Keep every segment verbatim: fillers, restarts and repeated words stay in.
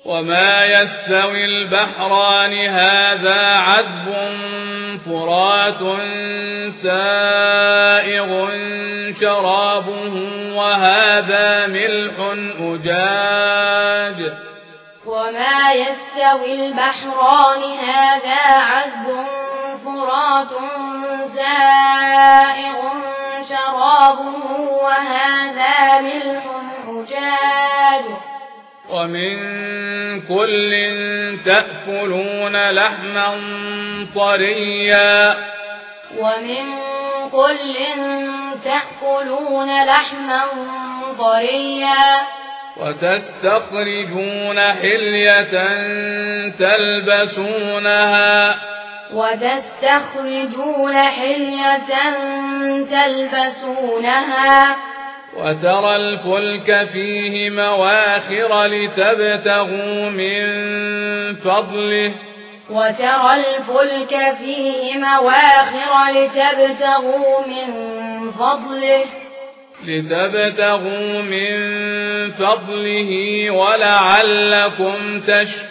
وما يستوي البحران هذا عذب فرات سائغ شرابه وهذا ملح أجاج وما يستوي البحران هذا عذب فرات سائغ شرابه وهذا ملح أجاج ومن كل تأكلون لحما طريا ومن كل تأكلون لحما طريا وتستخرجون حلية تلبسونها وتستخرجون حلية تلبسونها وترى الفلك فيه مواخر لتبتغوا من فضله وترى الفلك فيه مواخر لتبتغوا من فضله لتبتغوا من فضله ولعلكم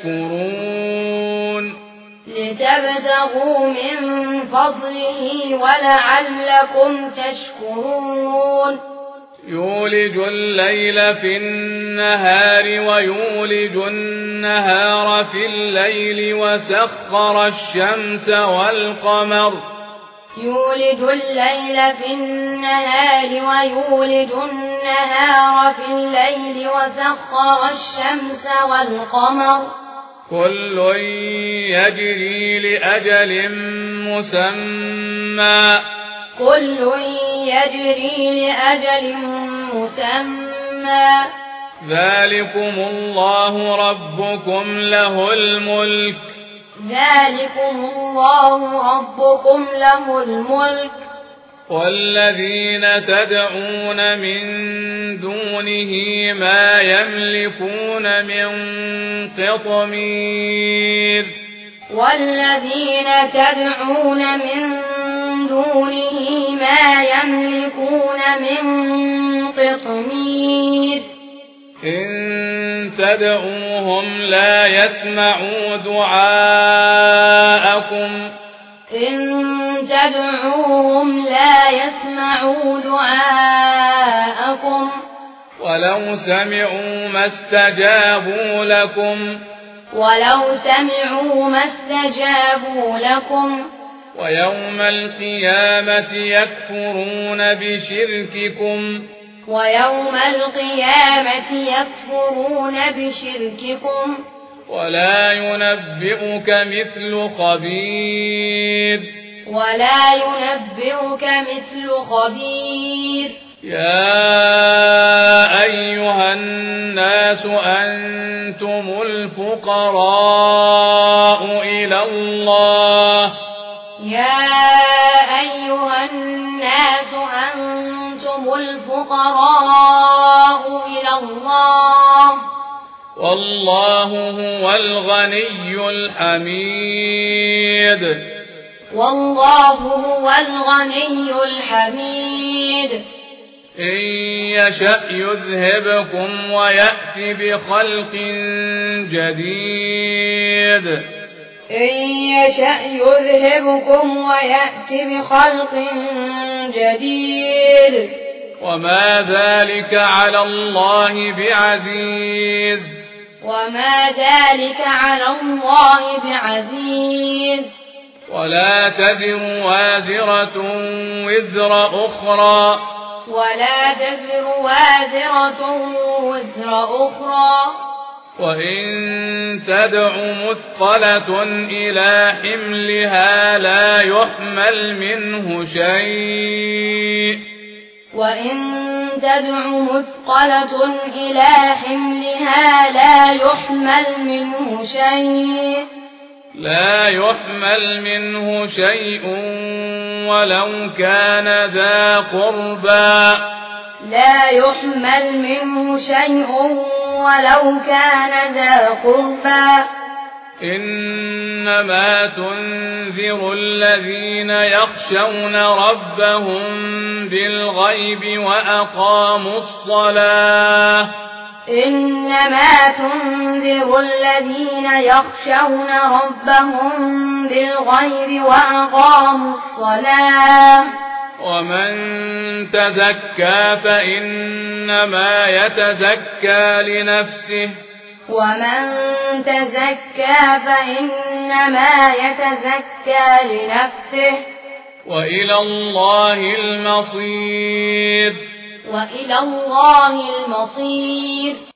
تشكرون لتبتغوا من فضله ولعلكم تشكرون يولج الليل في النهار ويولج النهار في الليل وسخر الشمس والقمر يولج الليل في النهار ويولج النهار في الليل وسخر الشمس والقمر كل يجري لأجل مسمى كل يجري لأجل مسمى ذلكم الله ربكم له الملك ذلكم الله ربكم له الملك والذين تدعون من دونه ما يملكون من قطمير والذين تدعون من دونه ما يملكون من قطمير إن تدعوهم لا يسمعوا دعاءكم إن تدعوهم لا يسمعوا دعاءكم ولو سمعوا ما استجابوا لكم ولو سمعوا ما استجابوا لكم ويوم القيامة يكفرون بشرككم ويوم القيامة يكفرون بشرككم ولا ينبئك مثل خبير ولا ينبئك مثل خبير يا أيها الناس أنتم الفقراء إلى الله يا أيها الناس أنتم الفقراء إلى الله والله هو الغني الحميد والله هو الغني الحميد إن يشأ يذهبكم ويأتي بخلق جديد إن يشأ يذهبكم ويأتي بخلق جديد وما ذلك على الله بعزيز وما ذلك على الله بعزيز ولا تزر وازرة وزر أخرى ولا تزر وازرة وزر أخرى وإن تدع مثقلة إلى حملها لا يحمل منه شيء وإن تدع مثقلة إلى حملها لا يحمل منه شيء لا يحمل منه شيء ولو كان ذا قربى لا يحمل منه شيء ولو كان ذا قربى إنما تنذر الذين يخشون ربهم بالغيب وأقاموا الصلاة إنما تنذر الذين يخشون ربهم بالغيب وأقاموا الصلاة ومن تزكى فإنما يتزكى لنفسه ومن تزكى فإنما يتزكى لنفسه وإلى الله المصير وإلى الله المصير